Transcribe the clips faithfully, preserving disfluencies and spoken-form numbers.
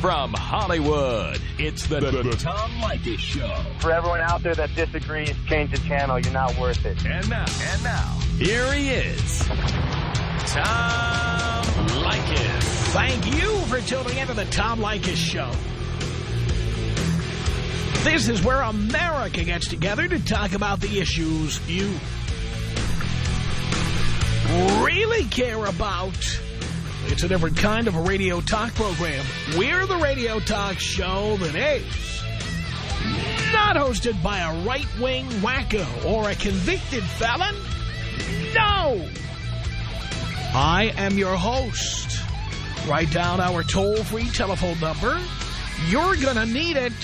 From Hollywood, it's the, the, the Tom Leykis Show. For everyone out there that disagrees, change the channel. You're not worth it. And now, and now, here he is, Tom Leykis. Thank you for tuning into the Tom Leykis Show. This is where America gets together to talk about the issues you really care about. It's a different kind of a radio talk program. We're the radio talk show that is not hosted by a right-wing wacko or a convicted felon. No! I am your host. Write down our toll-free telephone number. You're gonna need it.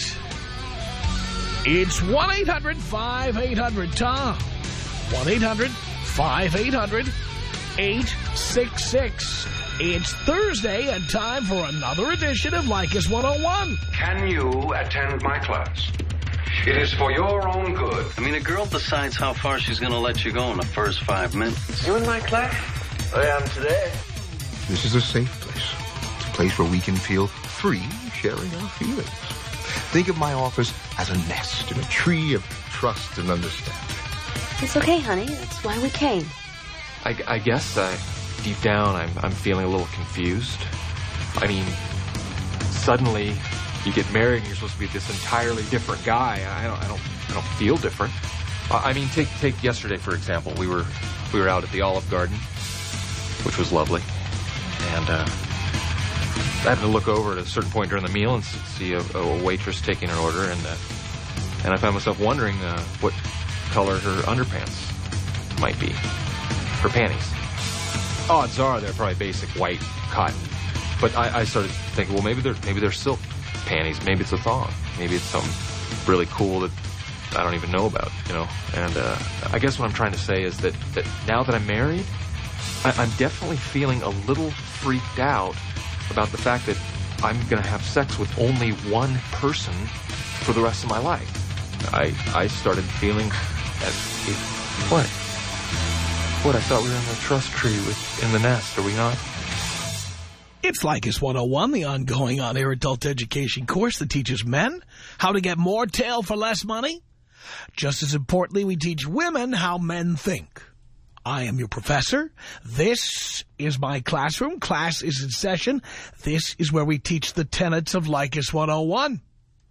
It's one eight hundred five eight hundred Tom. one eight hundred five eight hundred eight six six. It's Thursday and time for another edition of Leykis one oh one. Can you attend my class? It is for your own good. I mean, a girl decides how far she's going to let you go in the first five minutes. You in my class? I am today. This is a safe place. It's a place where we can feel free sharing our feelings. Think of my office as a nest in a tree of trust and understanding. It's okay, honey. That's why we came. I, I guess I, deep down I'm, I'm feeling a little confused. I mean, suddenly you get married and you're supposed to be this entirely different guy. I don't, I don't, I don't feel different. I mean, take take yesterday for example. We were we were out at the Olive Garden, which was lovely, and uh, I had to look over at a certain point during the meal and see a, a waitress taking her order, and uh, and I found myself wondering uh, what color her underpants might be, her panties. Odds are they're probably basic white cotton, but I, I started thinking, well, maybe they're maybe they're silk panties, maybe it's a thong, maybe it's something really cool that I don't even know about, you know. And uh, I guess what I'm trying to say is that that now that I'm married, I, I'm definitely feeling a little freaked out about the fact that I'm going to have sex with only one person for the rest of my life. I I started feeling as if, what? What, I thought we were in the trust tree with, in the nest, are we not? It's Leykis one oh one, the ongoing on-air adult education course that teaches men how to get more tail for less money. Just as importantly, we teach women how men think. I am your professor. This is my classroom. Class is in session. This is where we teach the tenets of Leykis one oh one.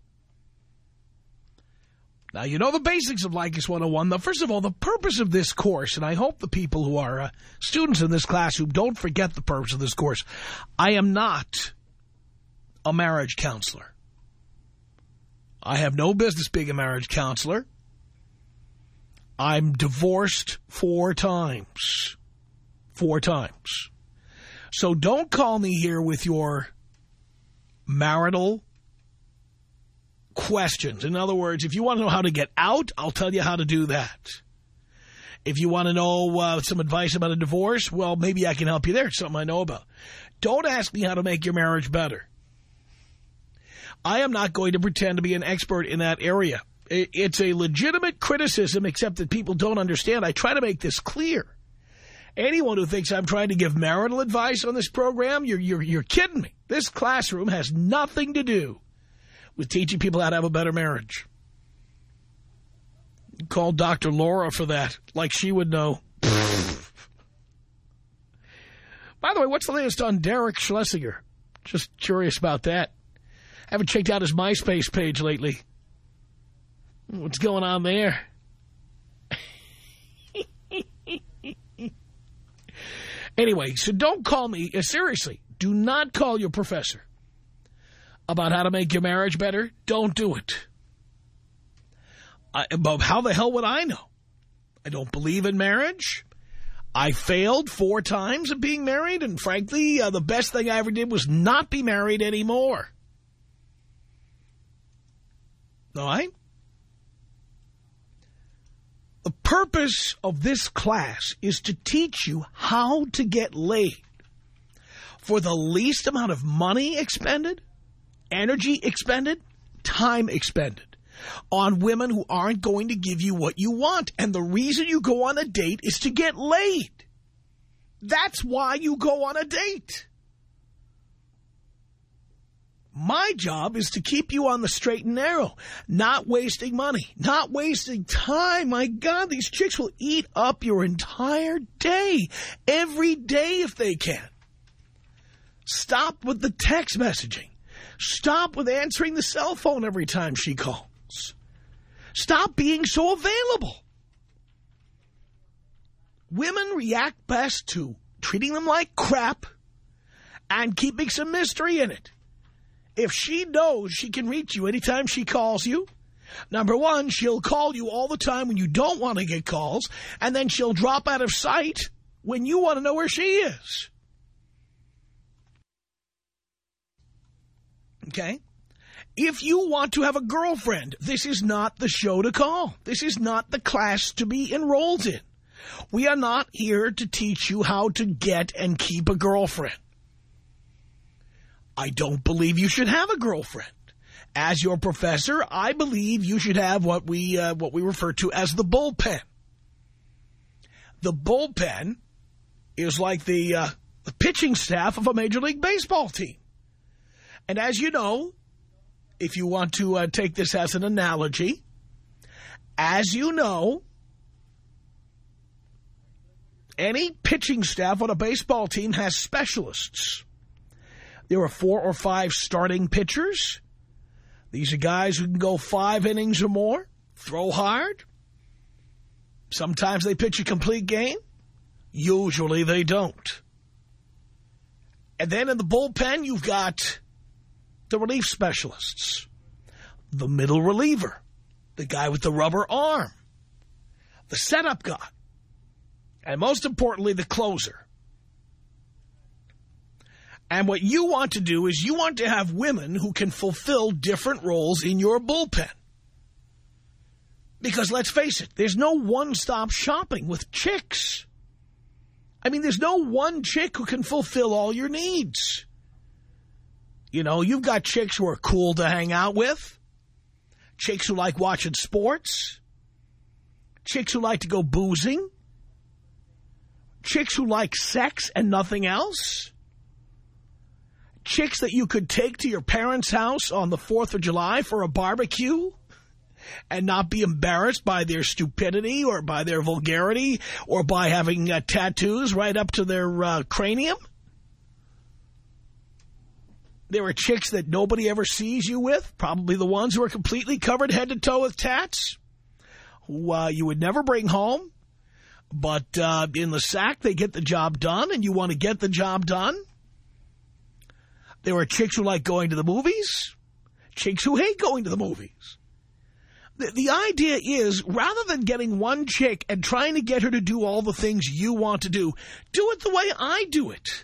Now, you know the basics of Leykis one oh one. The, first of all, the purpose of this course, and I hope the people who are uh, students in this classroom don't forget the purpose of this course. I am not a marriage counselor. I have no business being a marriage counselor. I'm divorced four times. Four times. So don't call me here with your marital questions. In other words, if you want to know how to get out, I'll tell you how to do that. If you want to know uh, some advice about a divorce, well, maybe I can help you there. It's something I know about. Don't ask me how to make your marriage better. I am not going to pretend to be an expert in that area. It's a legitimate criticism, except that people don't understand. I try to make this clear. Anyone who thinks I'm trying to give marital advice on this program, you're, you're, you're kidding me. This classroom has nothing to do with teaching people how to have a better marriage. Call Doctor Laura for that, like she would know. By the way, what's the latest on Derek Schlesinger? Just curious about that. I haven't checked out his MySpace page lately. What's going on there? Anyway, so don't call me, uh, seriously, do not call your professor about how to make your marriage better. Don't do it. I, but how the hell would I know? I don't believe in marriage. I failed four times at being married, and frankly, uh, the best thing I ever did was not be married anymore. All right? The purpose of this class is to teach you how to get laid for the least amount of money expended, energy expended, time expended on women who aren't going to give you what you want. And the reason you go on a date is to get laid. That's why you go on a date. My job is to keep you on the straight and narrow, not wasting money, not wasting time. My God, these chicks will eat up your entire day, every day if they can. Stop with the text messaging. Stop with answering the cell phone every time she calls. Stop being so available. Women react best to treating them like crap and keeping some mystery in it. If she knows she can reach you anytime she calls you, number one, she'll call you all the time when you don't want to get calls, and then she'll drop out of sight when you want to know where she is. Okay? If you want to have a girlfriend, this is not the show to call. This is not the class to be enrolled in. We are not here to teach you how to get and keep a girlfriend. I don't believe you should have a girlfriend. As your professor, I believe you should have what we uh, what we refer to as the bullpen. The bullpen is like the, uh, the pitching staff of a Major League Baseball team. And as you know, if you want to uh, take this as an analogy, as you know, any pitching staff on a baseball team has specialists. There are four or five starting pitchers. These are guys who can go five innings or more, throw hard. Sometimes they pitch a complete game. Usually they don't. And then in the bullpen, you've got the relief specialists, the middle reliever, the guy with the rubber arm, the setup guy, and most importantly, the closer. And what you want to do is you want to have women who can fulfill different roles in your bullpen. Because let's face it, there's no one-stop shopping with chicks. I mean, there's no one chick who can fulfill all your needs. You know, you've got chicks who are cool to hang out with, chicks who like watching sports, chicks who like to go boozing, chicks who like sex and nothing else, chicks that you could take to your parents' house on the fourth of July for a barbecue and not be embarrassed by their stupidity or by their vulgarity or by having uh, tattoos right up to their uh, cranium. There are chicks that nobody ever sees you with, probably the ones who are completely covered head to toe with tats, who uh, you would never bring home. But uh, in the sack, they get the job done, and you want to get the job done. There are chicks who like going to the movies, chicks who hate going to the movies. The, the idea is, rather than getting one chick and trying to get her to do all the things you want to do, do it the way I do it.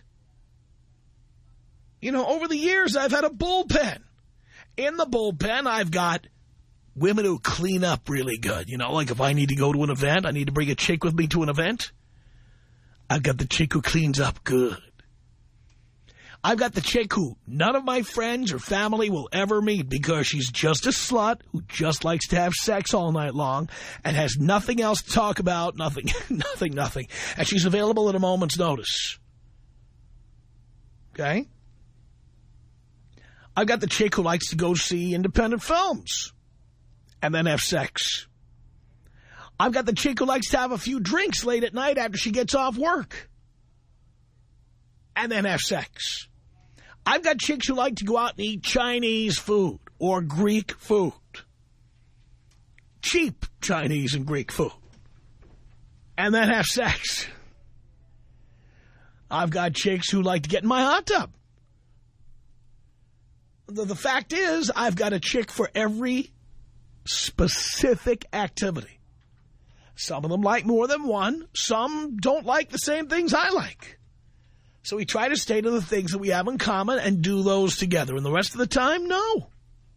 You know, over the years, I've had a bullpen. In the bullpen, I've got women who clean up really good. You know, like if I need to go to an event, I need to bring a chick with me to an event. I've got the chick who cleans up good. I've got the chick who none of my friends or family will ever meet because she's just a slut who just likes to have sex all night long and has nothing else to talk about, nothing, nothing, nothing. And she's available at a moment's notice. Okay? I've got the chick who likes to go see independent films and then have sex. I've got the chick who likes to have a few drinks late at night after she gets off work and then have sex. I've got chicks who like to go out and eat Chinese food or Greek food. Cheap Chinese and Greek food. And then have sex. I've got chicks who like to get in my hot tub. The, the fact is, I've got a chick for every specific activity. Some of them like more than one. Some don't like the same things I like. So we try to stay to the things that we have in common and do those together. And the rest of the time, no.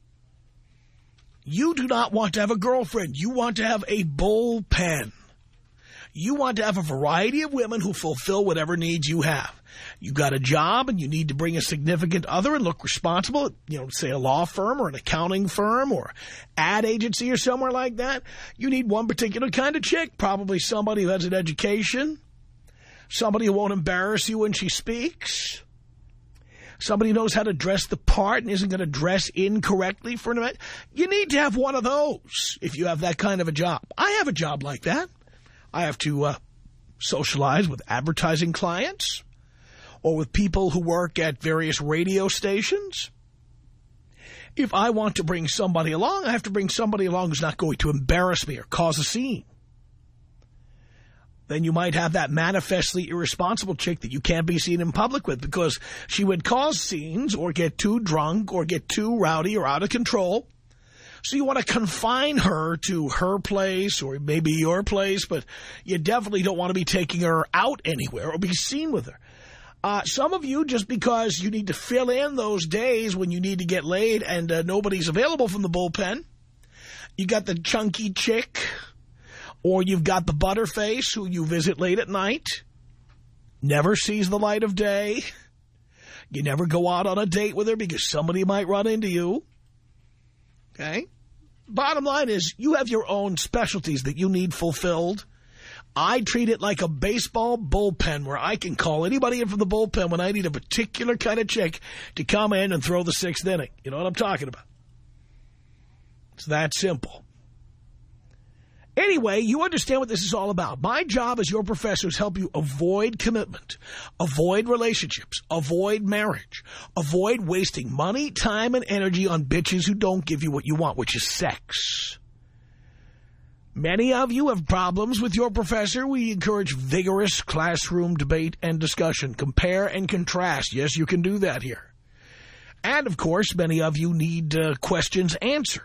You do not want to have a girlfriend. You want to have a bullpen. You want to have a variety of women who fulfill whatever needs you have. You've got a job and you need to bring a significant other and look responsible, you know, say a law firm or an accounting firm or ad agency or somewhere like that. You need one particular kind of chick, probably somebody who has an education, somebody who won't embarrass you when she speaks, Somebody knows how to dress the part and isn't going to dress incorrectly for an event. You need to have one of those if you have that kind of a job. I have a job like that. I have to uh, socialize with advertising clients or with people who work at various radio stations. If I want to bring somebody along, I have to bring somebody along who's not going to embarrass me or cause a scene. Then you might have that manifestly irresponsible chick that you can't be seen in public with because she would cause scenes or get too drunk or get too rowdy or out of control. So you want to confine her to her place or maybe your place, but you definitely don't want to be taking her out anywhere or be seen with her. Uh, some of you, just because you need to fill in those days when you need to get laid and uh, nobody's available from the bullpen, you got the chunky chick, or you've got the butterface who you visit late at night, never sees the light of day. You never go out on a date with her because somebody might run into you. Okay? Bottom line is, you have your own specialties that you need fulfilled. I treat it like a baseball bullpen where I can call anybody in from the bullpen when I need a particular kind of chick to come in and throw the sixth inning. You know what I'm talking about? It's that simple. Anyway, you understand what this is all about. My job as your professor is help you avoid commitment, avoid relationships, avoid marriage, avoid wasting money, time, and energy on bitches who don't give you what you want, which is sex. Many of you have problems with your professor. We encourage vigorous classroom debate and discussion. Compare and contrast. Yes, you can do that here. And, of course, many of you need uh, questions answered.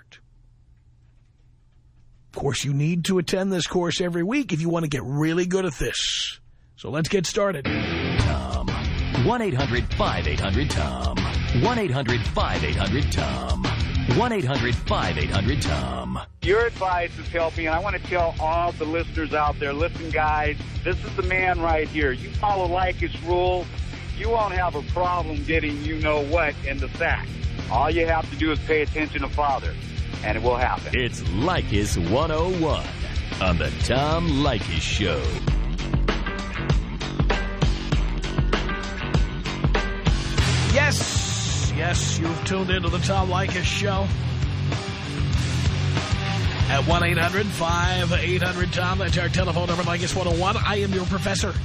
Of course, you need to attend this course every week if you want to get really good at this. So let's get started. Tom. one eight hundred five eight hundred Tom. one eight hundred five eight hundred Tom. one eight hundred five eight hundred Tom. Your advice is helping, and I want to tell all the listeners out there, listen, guys, this is the man right here. You follow Leykis rule, you won't have a problem getting you-know-what in the sack. All you have to do is pay attention to Father, and it will happen. It's Leykis one oh one on the Tom Leykis Show. Yes, yes, you've tuned into the Tom Leykis Show. At one eight hundred five eight hundred Tom, that's our telephone number, Leykis one oh one. I am your professor.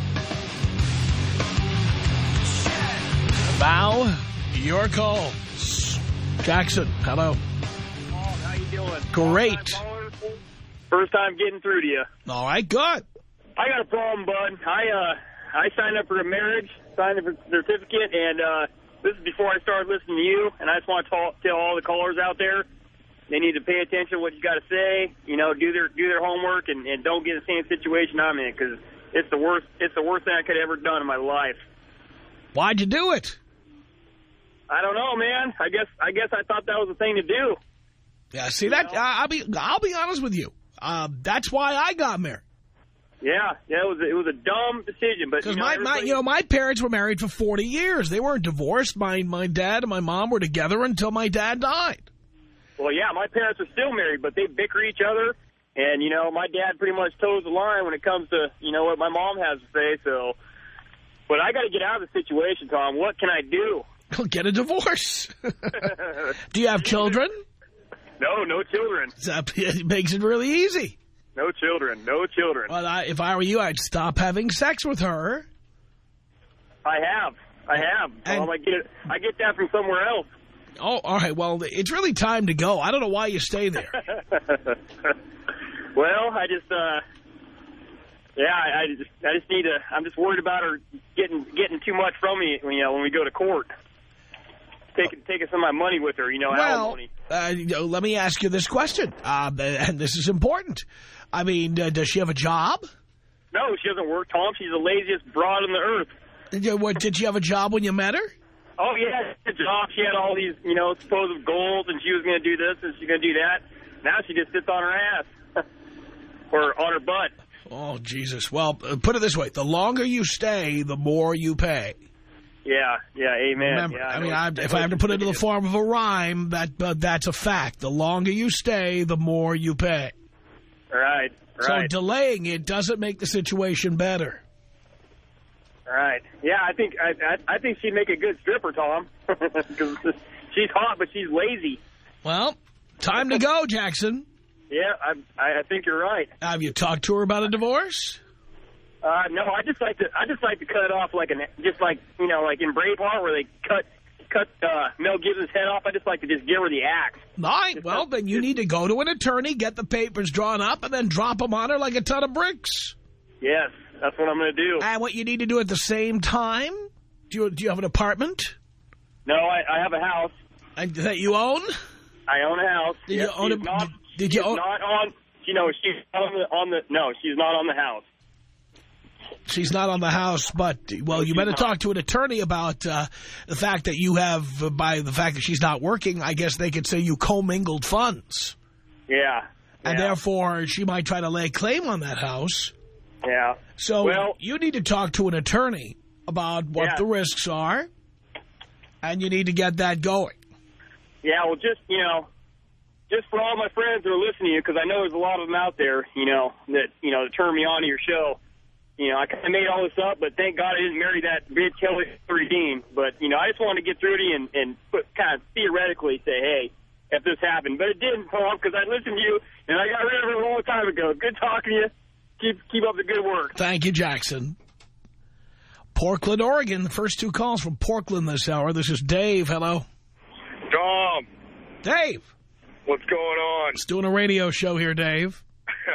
Now, your calls. Jackson, hello. Oh, how you doing? Great. First time getting through to you. All right, good. I got a problem, bud. I uh, I signed up for a marriage, signed up for a certificate, and uh, this is before I started listening to you, and I just want to tell, tell all the callers out there, they need to pay attention to what you got to say, you know, do their do their homework, and, and don't get in the same situation I'm in, because it's the worst it's the worst thing I could have ever done in my life. Why'd you do it? I don't know, man. I guess I guess I thought that was the thing to do. Yeah, see, that, uh, I'll be I'll be honest with you. Uh, that's why I got married. Yeah, yeah, it was a, it was a dumb decision, but because you know, my, my you know my parents were married for forty years. They weren't divorced. My my dad and my mom were together until my dad died. Well, yeah, my parents are still married, but they bicker each other, and you know my dad pretty much toes the line when it comes to you know what my mom has to say. So, but I got to get out of the situation, Tom. What can I do? Get a divorce. Do you have children? No, no children. It makes it really easy. No children, no children. Well, I, if I were you, I'd stop having sex with her. I have, I have. And, um, I get, I get that from somewhere else. Oh, all right. Well, it's really time to go. I don't know why you stay there. Well, I just, uh, yeah, I, I just, I just need to. I'm just worried about her getting, getting too much from me. You know, when we go to court. Taking, taking some of my money with her, you know, well, alimony. Uh, you know, let me ask you this question, uh, and this is important. I mean, uh, does she have a job? No, she doesn't work, Tom. She's the laziest broad on the earth. Did, you, what, did she have a job when you met her? Oh, yeah, she had a job. She had all these, you know, supposed goals, and she was going to do this, and she's going to do that. Now she just sits on her ass. Or on her butt. Oh, Jesus. Well, uh, put it this way. The longer you stay, the more you pay. Yeah, yeah, amen. Remember, yeah, I, I mean, I, if I have to put it into the form of a rhyme, that uh, that's a fact. The longer you stay, the more you pay. Right, right. So delaying it doesn't make the situation better. All right. Yeah, I think I, I, I think she'd make a good stripper, Tom. Because she's hot, but she's lazy. Well, time to go, Jackson. Yeah, I, I think you're right. Have you talked to her about a divorce? Uh, no, I just like to I just like to cut it off like an just like you know like in Braveheart where they cut cut uh, Mel Gibson's head off. I just like to just give her the axe. All right. Well, then you need to go to an attorney, get the papers drawn up, and then drop them on her like a ton of bricks. Yes, that's what I'm going to do. And what you need to do at the same time? Do you do you have an apartment? No, I, I have a house. And that you own? I own a house. Did yes, you own a? not, Did, did you own? Not on. You know, she's on the on the. No, she's not on the house. She's not on the house, but, well, you better talk to an attorney about uh, the fact that you have, uh, by the fact that she's not working, I guess they could say you commingled funds. Yeah. And yeah. therefore, she might try to lay claim on that house. Yeah. So well, you need to talk to an attorney about what yeah. the risks are, and you need to get that going. Yeah, well, just, you know, just for all my friends that are listening to you, because I know there's a lot of them out there, you know, that, you know, that turn me on to your show. You know, I kind of made all this up, but thank God I didn't marry that bitch Hillary Dean. But, you know, I just wanted to get through to you and, and put, kind of theoretically say, hey, if this happened. But it didn't, Paul, because I listened to you, and I got rid of it a long time ago. Good talking to you. Keep, keep up the good work. Thank you, Jackson. Portland, Oregon. The first two calls from Portland this hour. This is Dave. Hello. Tom. Dave. What's going on? It's doing a radio show here, Dave.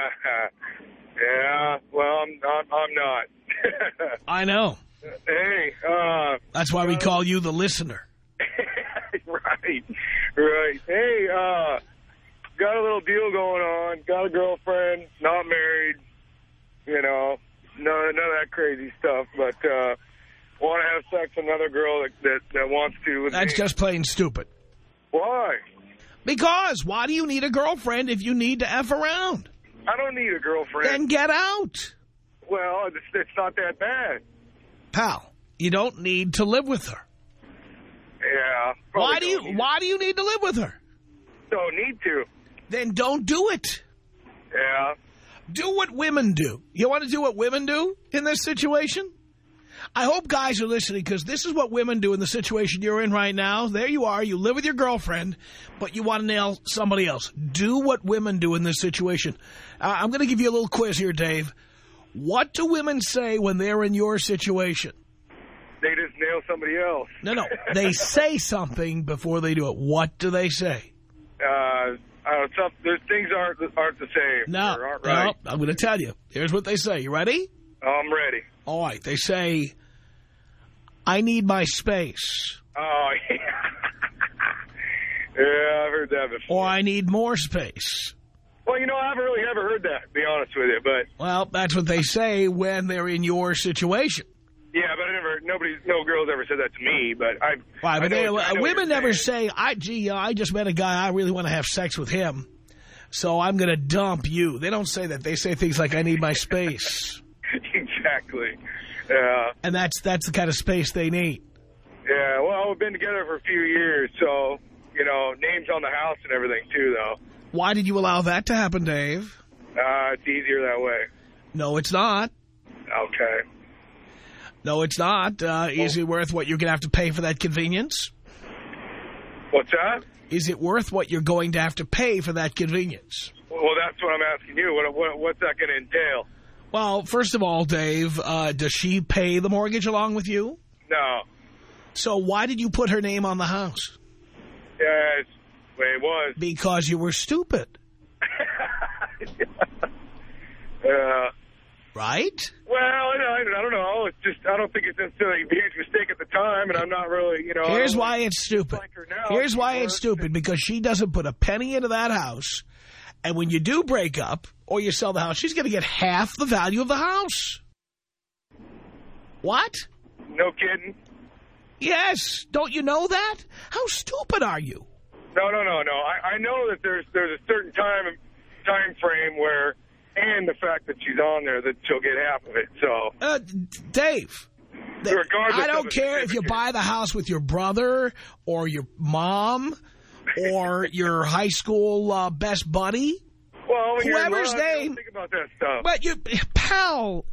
Yeah, well, I'm not. I'm not. I know. Hey. Uh, That's why we uh, call you the listener. Right. Right. Hey, uh, got a little deal going on. Got a girlfriend. Not married. You know, no, none of that crazy stuff. But uh, want to have sex with another girl that, that, that wants to. With That's me. just plain stupid. Why? Because why do you need a girlfriend if you need to F around? I don't need a girlfriend. Then get out. Well, it's, it's not that bad. Pal, you don't need to live with her. Yeah. Why do you Why do you need to live with her? Don't need to. Then don't do it. Yeah. Do what women do. You want to do what women do in this situation? I hope guys are listening, because this is what women do in the situation you're in right now. There you are. You live with your girlfriend, but you want to nail somebody else. Do what women do in this situation. Uh, I'm going to give you a little quiz here, Dave. What do women say when they're in your situation? They just nail somebody else. No, no. They say something before they do it. What do they say? Uh, uh, some, there's things aren't aren't the same. No, aren't right. no. I'm going to tell you. Here's what they say. You ready? I'm ready. All right. They say, I need my space. Oh, yeah. Yeah, I've heard that before. Or I need more space. Well, you know, I haven't really ever heard that, to be honest with you, but... Well, that's what they say when they're in your situation. Yeah, but I never, nobody, no girls ever said that to me, but I... Right, but I know, they, I know women never say, I, gee, I just met a guy, I really want to have sex with him, so I'm going to dump you. They don't say that. They say things like, I need my space. Exactly. Yeah. And that's that's the kind of space they need. Yeah, well, we've been together for a few years, so, you know, names on the house and everything, too, though. Why did you allow that to happen, Dave? Uh, it's easier that way. No, it's not. Okay. No, it's not. Uh, is it worth what you're going to have to pay for that convenience? What's that? Is it worth what you're going to have to pay for that convenience? Well, that's what I'm asking you. What, what, what's that going to entail? Well, first of all, Dave, uh, does she pay the mortgage along with you? No. So why did you put her name on the house? Yeah, it's the way it was. Because you were stupid. uh, right? Well, I, I don't know. It's just, I don't think it's necessarily a huge mistake at the time, and I'm not really, you know. Here's why it's stupid. Like her now. Here's why it's stupid. Because she doesn't put a penny into that house. And when you do break up or you sell the house, she's going to get half the value of the house. What? No kidding. Yes. Don't you know that? How stupid are you? No, no, no, no. I, I know that there's there's a certain time time frame where, and the fact that she's on there, that she'll get half of it. So, uh, Dave, regardless I don't of care if you buy the house with your brother or your mom or your high school uh, best buddy. Well, when whoever's you're in love, name. you don't think about that stuff. But you, pal,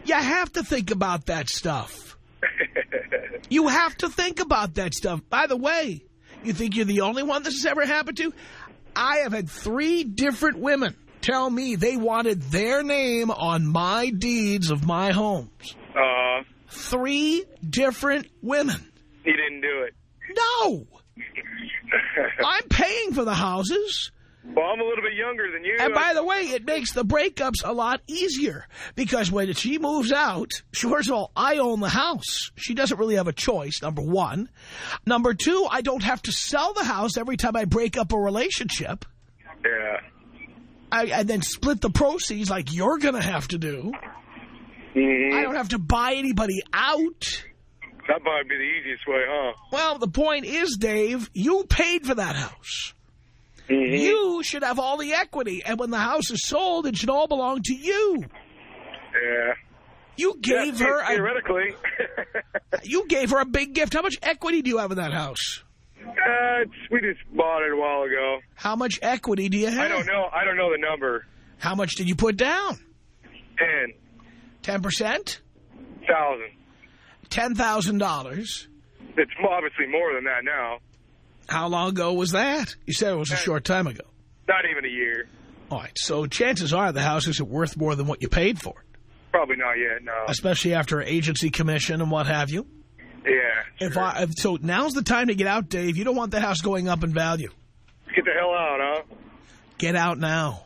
You have to think about that stuff. You have to think about that stuff. By the way, you think you're the only one this has ever happened to? I have had three different women tell me they wanted their name on my deeds of my homes. Uh, three different women. He didn't do it. No. I'm paying for the houses. Well, I'm a little bit younger than you. And by the way, it makes the breakups a lot easier. Because when she moves out, first of all, I own the house. She doesn't really have a choice, number one. Number two, I don't have to sell the house every time I break up a relationship. Yeah. I, and then split the proceeds like you're going to have to do. Mm-hmm. I don't have to buy anybody out. That might be the easiest way, huh? Well, the point is, Dave, you paid for that house. Mm-hmm. You should have all the equity. And when the house is sold, it should all belong to you. Yeah. You gave yeah, her... Theoretically. A, you gave her a big gift. How much equity do you have in that house? Uh, it's, we just bought it a while ago. How much equity do you have? I don't know. I don't know the number. How much did you put down? Ten. Ten percent? Thousand. Ten thousand dollars. It's obviously more than that now. How long ago was that? You said it was a short time ago. Not even a year. All right, so chances are the house isn't worth more than what you paid for it. Probably not yet, no. Especially after agency commission and what have you. Yeah. If sure. I if, So now's the time to get out, Dave. You don't want the house going up in value. Get the hell out, huh? Get out now.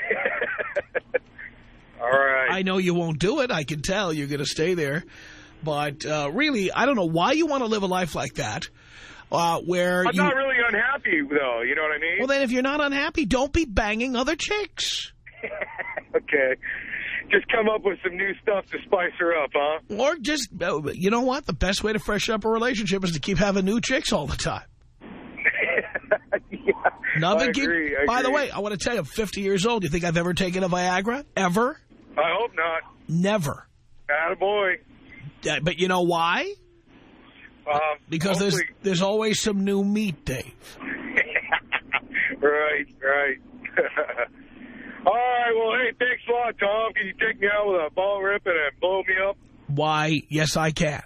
All right. I know you won't do it. I can tell you're going to stay there. But uh, really, I don't know why you want to live a life like that. Uh, where I'm you, not really unhappy, though. You know what I mean? Well, then if you're not unhappy, don't be banging other chicks. Okay. Just come up with some new stuff to spice her up, huh? Or just, you know what? The best way to freshen up a relationship is to keep having new chicks all the time. Yeah, Nothing I keep, agree, I By agree. the way, I want to tell you, I'm fifty years old. You think I've ever taken a Viagra? Ever? I hope not. Never. Attaboy. Uh, but you know why? Uh, because there's hopefully. there's always some new meat, Dave. Right, right. All right, well, hey, thanks a lot, Tom. Can you take me out with a ball rip and blow me up? Why, yes, I can.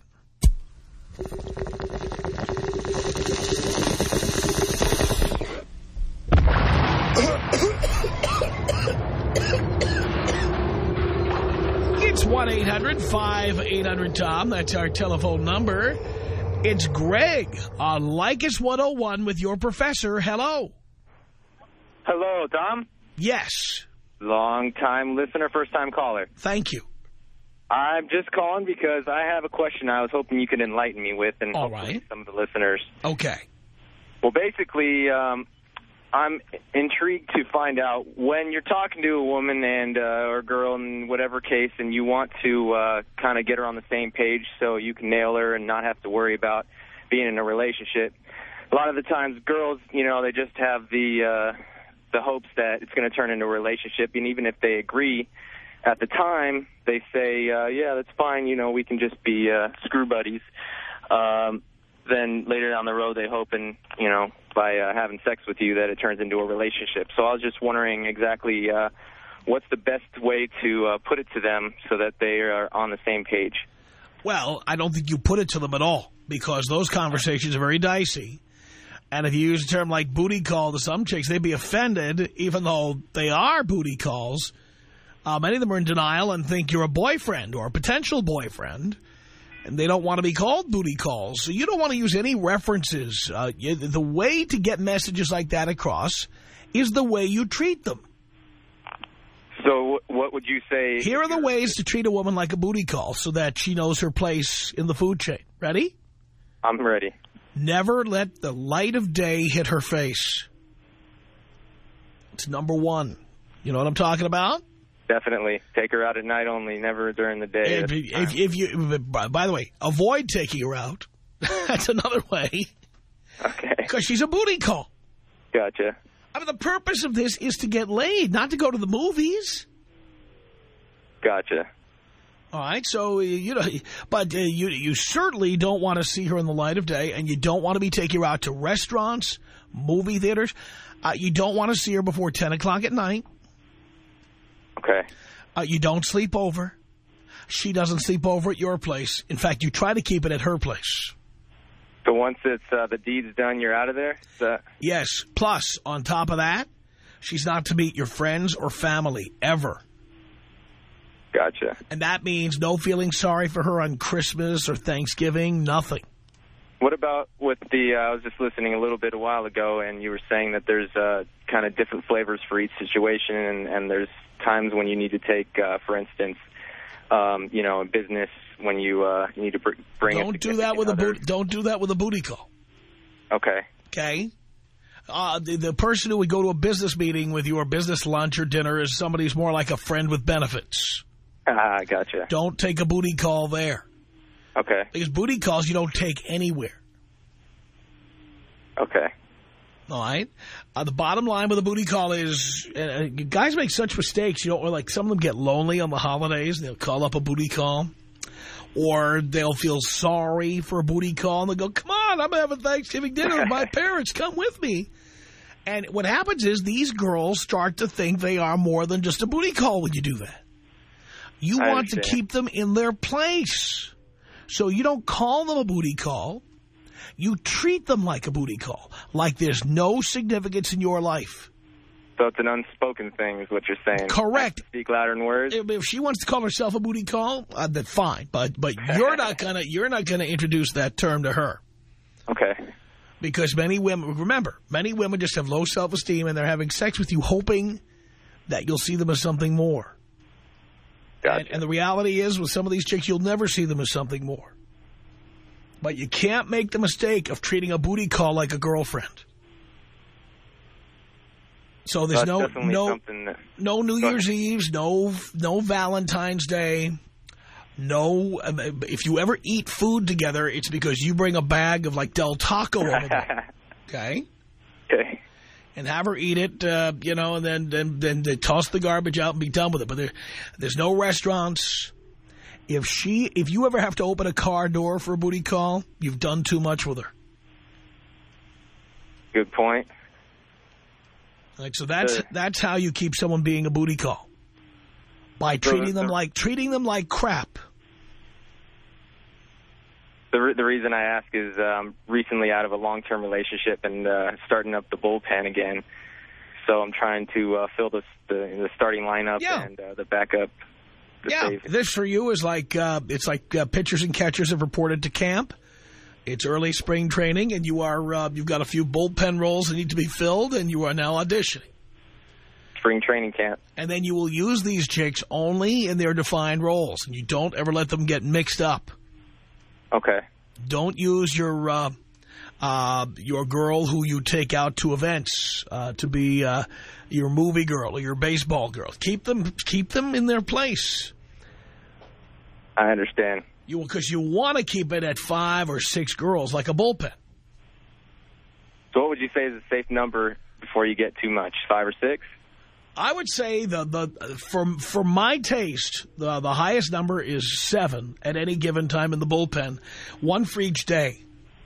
It's one eight hundred five eight hundred Tom. That's our telephone number. It's Greg on Leykis one oh one with your professor. Hello. Hello, Tom. Yes. Long-time listener, first-time caller. Thank you. I'm just calling because I have a question I was hoping you could enlighten me with, and All hopefully right. some of the listeners. Okay. Well, basically, um, I'm intrigued to find out when you're talking to a woman and uh, or girl in whatever case, and you want to uh, kind of get her on the same page so you can nail her and not have to worry about being in a relationship. A lot of the times, girls, you know, they just have the uh, the hopes that it's going to turn into a relationship, and even if they agree at the time, they say, uh, yeah, that's fine, you know, we can just be uh, screw buddies. Um, then later down the road, they hope, and, you know, by uh, having sex with you, that it turns into a relationship. So I was just wondering exactly uh, what's the best way to uh, put it to them so that they are on the same page. Well, I don't think you put it to them at all, because those conversations are very dicey. And if you use a term like booty call to some chicks, they'd be offended, even though they are booty calls. Uh, many of them are in denial and think you're a boyfriend or a potential boyfriend, and they don't want to be called booty calls. So you don't want to use any references. Uh, you, the way to get messages like that across is the way you treat them. So what would you say? Here are the ways to treat a woman like a booty call so that she knows her place in the food chain. Ready? I'm ready. Never let the light of day hit her face. It's number one. You know what I'm talking about? Definitely. Take her out at night only, never during the day. If, if, if you, by the way, avoid taking her out. That's another way. Okay. Because she's a booty call. Gotcha. I mean, the purpose of this is to get laid, not to go to the movies. Gotcha. All right, so, you know, but uh, you you certainly don't want to see her in the light of day, and you don't want to be taking her out to restaurants, movie theaters. Uh, you don't want to see her before ten o'clock at night. Okay. Uh, you don't sleep over. she doesn't sleep over at your place. In fact, you try to keep it at her place. So once it's uh, the deed's done, you're out of there? So... Yes. Plus, on top of that, she's not to meet your friends or family, ever. Gotcha. And that means no feeling sorry for her on Christmas or Thanksgiving, nothing. What about with the, uh, I was just listening a little bit a while ago, and you were saying that there's uh, kind of different flavors for each situation, and, and there's times when you need to take, uh, for instance, um, you know, in business, when you, uh, you need to br bring don't do that with a booty, Don't do that with a booty call. Okay. Okay? Uh, the, the person who would go to a business meeting with you or business lunch or dinner is somebody who's more like a friend with benefits. Ah, uh, gotcha. Don't take a booty call there. Okay. Because booty calls you don't take anywhere. Okay. All right. Uh, the bottom line with a booty call is, uh, guys make such mistakes. You know, like some of them get lonely on the holidays. They'll call up a booty call. Or they'll feel sorry for a booty call. And they'll go, come on, I'm having Thanksgiving dinner with my parents. Come with me. And what happens is these girls start to think they are more than just a booty call when you do that. You I want understand. to keep them in their place. So you don't call them a booty call. You treat them like a booty call, like there's no significance in your life. So it's an unspoken thing is what you're saying. Correct. Speak louder than words. If, if she wants to call herself a booty call, uh, then fine. But but you're not gonna you're not gonna introduce that term to her. Okay. Because many women, remember, many women just have low self-esteem and they're having sex with you hoping that you'll see them as something more. Gotcha. And, and the reality is, with some of these chicks, you'll never see them as something more. But you can't make the mistake of treating a booty call like a girlfriend. So there's no no that... no New Year's Eves, no no Valentine's Day, no. If you ever eat food together, it's because you bring a bag of like Del Taco over there. Okay. Okay. And have her eat it, uh, you know, and then then then they toss the garbage out and be done with it. But there, there's no restaurants. If she, if you ever have to open a car door for a booty call, you've done too much with her. Good point. Like, so that's Sure. that's how you keep someone being a booty call. By treating them like treating them like crap. The re the reason I ask is um, recently out of a long-term relationship and uh, starting up the bullpen again. So I'm trying to uh, fill the, the the starting lineup Yeah. and uh, the backup. The Yeah, save. this for you is like uh, it's like uh, pitchers and catchers have reported to camp. It's early spring training, and you are uh, you've got a few bullpen roles that need to be filled, and you are now auditioning. Spring training camp. And then you will use these chicks only in their defined roles, and you don't ever let them get mixed up. Okay. Don't use your uh, uh, your girl who you take out to events uh, to be uh, your movie girl or your baseball girl. Keep them keep them in their place. I understand. You because you want to keep it at five or six girls like a bullpen. So what would you say is a safe number before you get too much? Five or six? I would say the the for for my taste, the the highest number is seven at any given time in the bullpen, one for each day.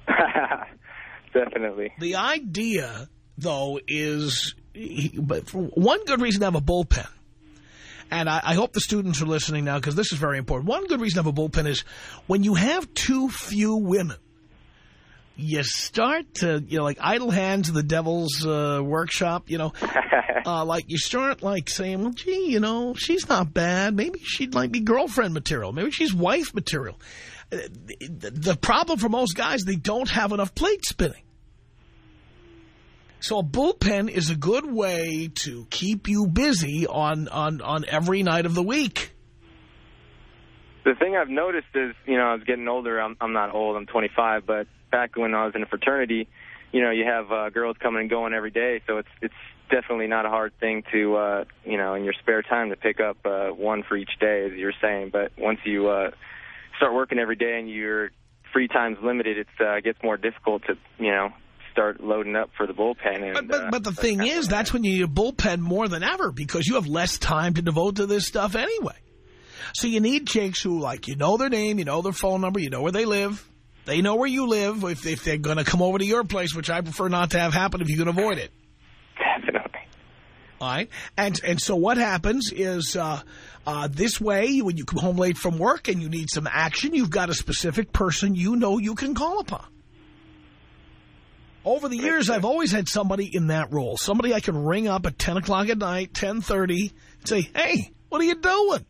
Definitely. The idea, though, is but for one good reason to have a bullpen, and I, I hope the students are listening now because this is very important. One good reason to have a bullpen is when you have too few women, you start to, you know, like idle hands in the devil's uh, workshop, you know, uh, like you start like saying, well, gee, you know, she's not bad. Maybe she might be girlfriend material. Maybe she's wife material. The, the problem for most guys, they don't have enough plate spinning. So a bullpen is a good way to keep you busy on, on, on every night of the week. The thing I've noticed is, you know, I was getting older. I'm, I'm not old. I'm twenty-five, but back when I was in a fraternity, you know, you have uh, girls coming and going every day, so it's it's definitely not a hard thing to, uh, you know, in your spare time to pick up uh, one for each day, as you're saying. But once you uh, start working every day and your free time's limited, it uh, gets more difficult to, you know, start loading up for the bullpen. And, but, but, uh, but the thing is, that's when you need a bullpen more than ever because you have less time to devote to this stuff anyway. So you need chicks who, like, you know their name, you know their phone number, you know where they live. They know where you live if, if they're going to come over to your place, which I prefer not to have happen if you can avoid it. Definitely. All right. And, and so what happens is uh, uh, this way, when you come home late from work and you need some action, you've got a specific person you know you can call upon. Over the years, I've always had somebody in that role. Somebody I can ring up at ten o'clock at night, ten thirty, and say, hey, what are you doing?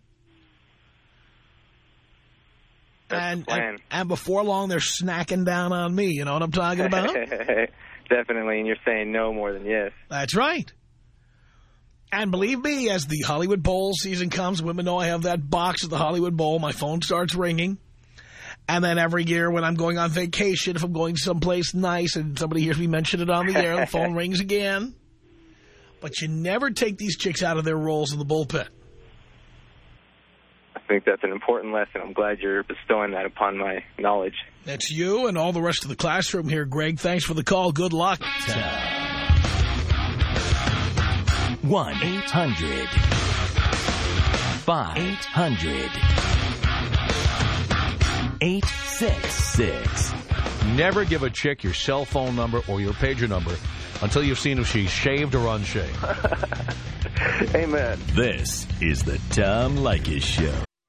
And, and and before long, they're snacking down on me. You know what I'm talking about? Definitely, and you're saying no more than yes. That's right. And believe me, as the Hollywood Bowl season comes, women know I have that box at the Hollywood Bowl. My phone starts ringing. And then every year when I'm going on vacation, if I'm going someplace nice and somebody hears me mention it on the air, the phone rings again. But you never take these chicks out of their roles in the bullpen. I think that's an important lesson. I'm glad you're bestowing that upon my knowledge. That's you and all the rest of the classroom here, Greg. Thanks for the call. Good luck. one eight hundred five hundred eight six six. Never give a chick your cell phone number or your pager number until you've seen if she's shaved or unshaved. Amen. This is the Tom Leykis Show.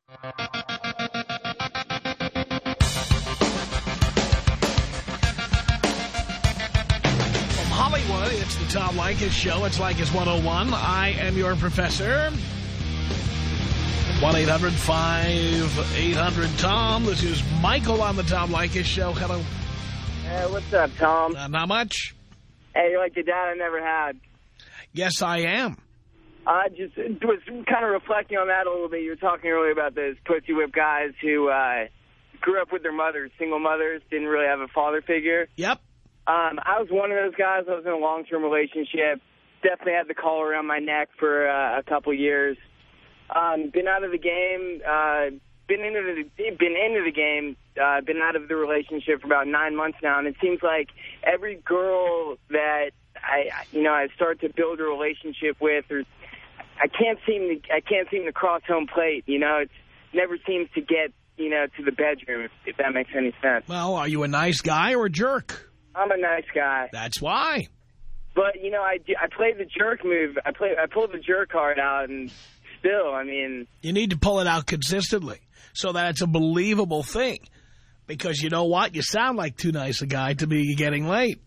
From Hollywood, it's the Tom Leykis Show. It's Leykis one oh one. I am your professor. one eight hundred five eight hundred Tom. This is Michael on the Tom Leykis Show. Hello. Hey, what's up, Tom? Uh, not much. Hey, you're like the dad I never had. Yes, I am. I uh, just was kind of reflecting on that a little bit. You were talking earlier about those pussy whip guys who uh, grew up with their mothers, single mothers, didn't really have a father figure. Yep. Um, I was one of those guys. I was in a long-term relationship. Definitely had the collar around my neck for uh, a couple years. Um, been out of the game, uh, been into the, been into the game, uh, been out of the relationship for about nine months now, and it seems like every girl that I, you know, I start to build a relationship with, or I can't seem to, I can't seem to cross home plate. You know, it never seems to get, you know, to the bedroom, if, if that makes any sense. Well, are you a nice guy or a jerk? I'm a nice guy. That's why. But you know, I, I played the jerk move. I play, I pulled the jerk card out, and still, I mean... You need to pull it out consistently so that it's a believable thing. Because you know what? You sound like too nice a guy to be getting late.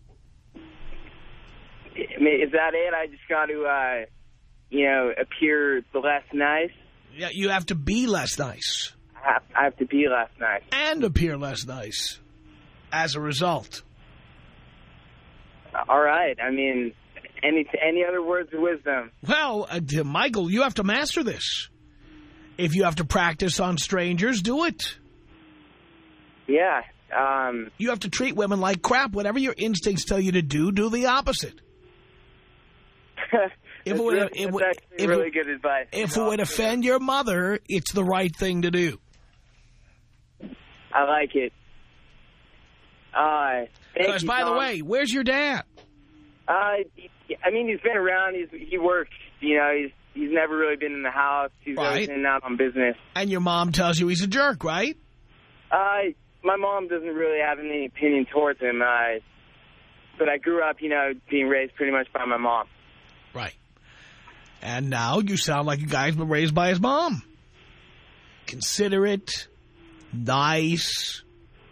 I mean, is that it? I just got to, uh, you know, appear less nice? Yeah, you have to be less nice. I have, I have to be less nice. And appear less nice as a result. All right. I mean... Any any other words of wisdom? Well, uh, Michael, you have to master this. If you have to practice on strangers, do it. Yeah. Um, you have to treat women like crap. Whatever your instincts tell you to do, do the opposite. if it would, really, it would, if really it, good advice. If it would offend your mother, it's the right thing to do. I like it. Uh, because, by Tom. the way, where's your dad? Uh, I mean, he's been around. He's he works. You know, he's he's never really been in the house. He's right. always in and out on business. And your mom tells you he's a jerk, right? Uh, my mom doesn't really have any opinion towards him. Uh, but I grew up, you know, being raised pretty much by my mom. Right. And now you sound like a guy's been raised by his mom. Considerate, nice,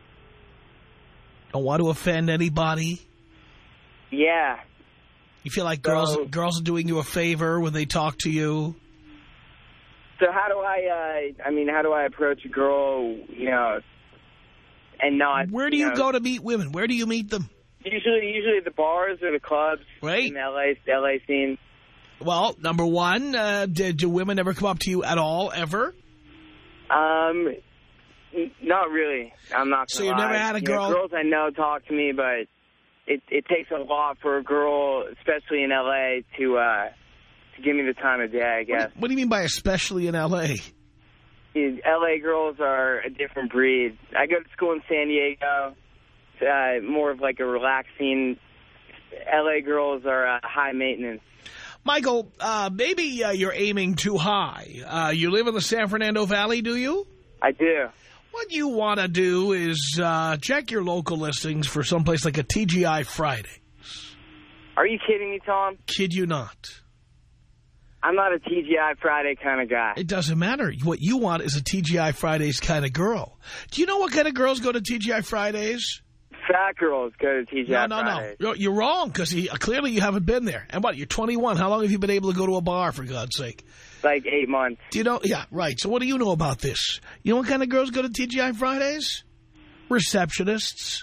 don't want to offend anybody. Yeah. You feel like so, girls girls are doing you a favor when they talk to you? So how do I, uh, I mean, how do I approach a girl, you know, and not... Where do you, you know, go to meet women? Where do you meet them? Usually usually the bars or the clubs right. in the L A, L A scene. Well, number one, uh, do, do women ever come up to you at all, ever? Um, not really. I'm not gonna So you've lie. never had a You girl... know, girls I know talk to me, but... It, it takes a lot for a girl, especially in L A, to uh, to give me the time of day, I guess. What, what do you mean by especially in L A? L A girls are a different breed. I go to school in San Diego. Uh, more of like a relaxing. L A girls are uh, high maintenance. Michael, uh, maybe uh, you're aiming too high. Uh, you live in the San Fernando Valley, do you? I do. What you want to do is uh, check your local listings for someplace like a T G I Fridays. Are you kidding me, Tom? Kid you not. I'm not a T G I Friday kind of guy. It doesn't matter. What you want is a T G I Fridays kind of girl. Do you know what kind of girls go to T G I Fridays? Fat girls go to T G I no, no, Fridays. No, no. You're wrong, because clearly you haven't been there. And what, you're twenty-one. How long have you been able to go to a bar, for God's sake? Like eight months. Do you know? Yeah, right. So what do you know about this? You know what kind of girls go to T G I Fridays? Receptionists.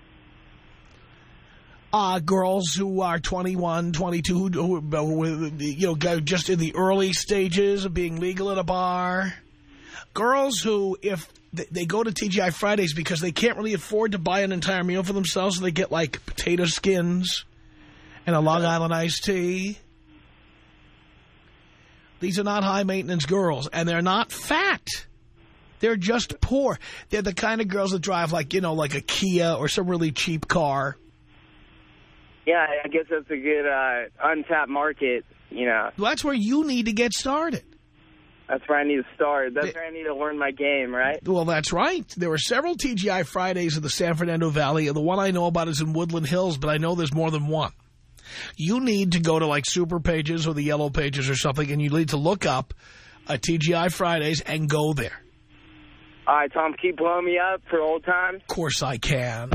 Uh, girls who are twenty-one, twenty-two, who, who, you know, go just in the early stages of being legal at a bar. Girls who, if they, they go to T G I Fridays because they can't really afford to buy an entire meal for themselves, so they get, like, potato skins and a Long Island iced tea. These are not high-maintenance girls, and they're not fat. They're just poor. They're the kind of girls that drive, like, you know, like a Kia or some really cheap car. Yeah, I guess that's a good uh, untapped market, you know. Well, that's where you need to get started. That's where I need to start. That's where I need to learn my game, right? Well, that's right. There are several T G I Fridays in the San Fernando Valley, and the one I know about is in Woodland Hills, but I know there's more than one. You need to go to, like, Super Pages or the Yellow Pages or something, and you need to look up a T G I Fridays and go there. All right, Tom, keep blowing me up for old times. Of course I can.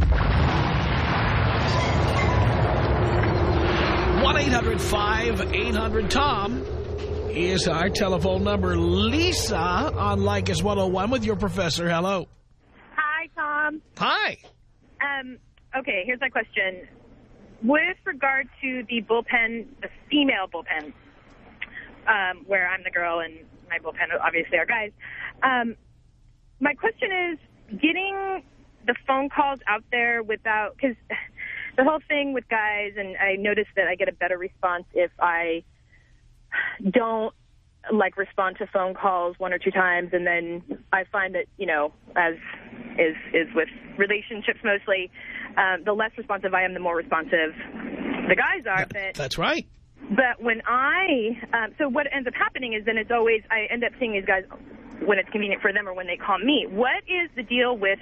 one eight hundred five eight hundred Tom is our telephone number. Lisa on Lycus one oh one with your professor. Hello. Hi, Tom. Hi. Um, okay, here's my question. With regard to the bullpen, the female bullpen, um, where I'm the girl and my bullpen obviously are guys, um, my question is getting the phone calls out there without, because the whole thing with guys, and I noticed that I get a better response if I don't, like, respond to phone calls one or two times, and then I find that, you know, as is is with relationships mostly, um, the less responsive I am, the more responsive the guys are. That, that's right. But when I, um, so what ends up happening is then it's always, I end up seeing these guys when it's convenient for them or when they call me. What is the deal with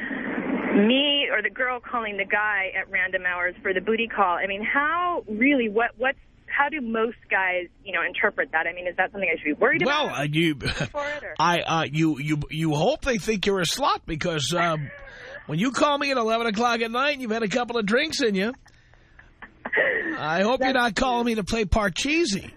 me or the girl calling the guy at random hours for the booty call? I mean, how really, what, what's, how do most guys, you know, interpret that? I mean, is that something I should be worried well, about? Well, uh, you, I, uh, you, you, you hope they think you're a slut because um, when you call me at eleven o'clock at night and you've had a couple of drinks in you, I hope you're not calling me to play Parcheesi.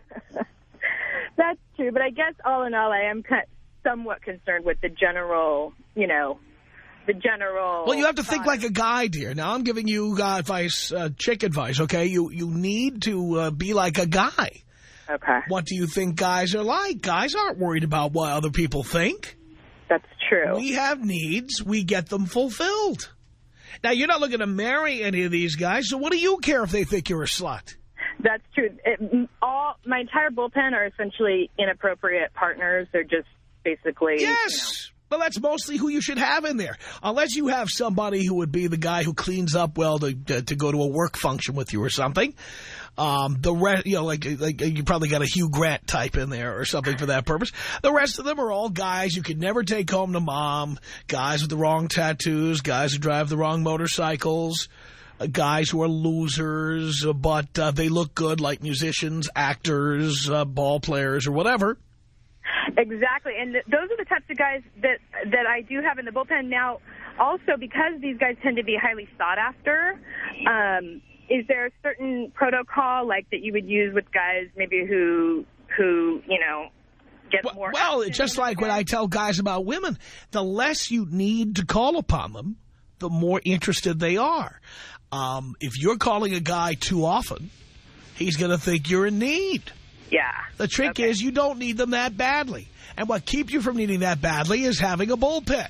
That's true, but I guess all in all, I am kind of somewhat concerned with the general, you know, the general... Well, you have to thought. think like a guy, dear. Now, I'm giving you uh, advice, uh, chick advice, okay? You you need to uh, be like a guy. Okay. What do you think guys are like? Guys aren't worried about what other people think. That's true. We have needs. We get them fulfilled. Now, you're not looking to marry any of these guys, so what do you care if they think you're a slut? That's true. It, all my entire bullpen are essentially inappropriate partners. They're just basically... Yes! You know, well, that's mostly who you should have in there. Unless you have somebody who would be the guy who cleans up well to to, to go to a work function with you or something. Um, the rest, you know, like, like you probably got a Hugh Grant type in there or something for that purpose. The rest of them are all guys you could never take home to mom, guys with the wrong tattoos, guys who drive the wrong motorcycles, uh, guys who are losers, uh, but uh, they look good like musicians, actors, uh, ball players, or whatever. Exactly, and th those are the types of guys that that I do have in the bullpen. Now, also, because these guys tend to be highly sought after, um, is there a certain protocol like that you would use with guys maybe who, who you know, get well, more... Well, it's just like when I tell guys about women, the less you need to call upon them, the more interested they are. Um, if you're calling a guy too often, he's going to think you're in need. Yeah. The trick okay. is you don't need them that badly. And what keeps you from needing that badly is having a bullpen.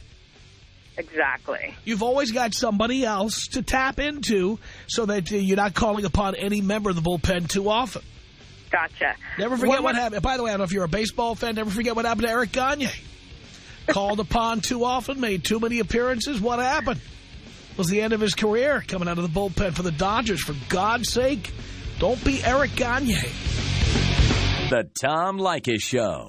Exactly. You've always got somebody else to tap into so that uh, you're not calling upon any member of the bullpen too often. Gotcha. Never forget what, what happened. By the way, I don't know if you're a baseball fan, never forget what happened to Eric Gagne. Called upon too often, made too many appearances. What happened? It was the end of his career coming out of the bullpen for the Dodgers. For God's sake, don't be Eric Gagne. The Tom Leykis Show.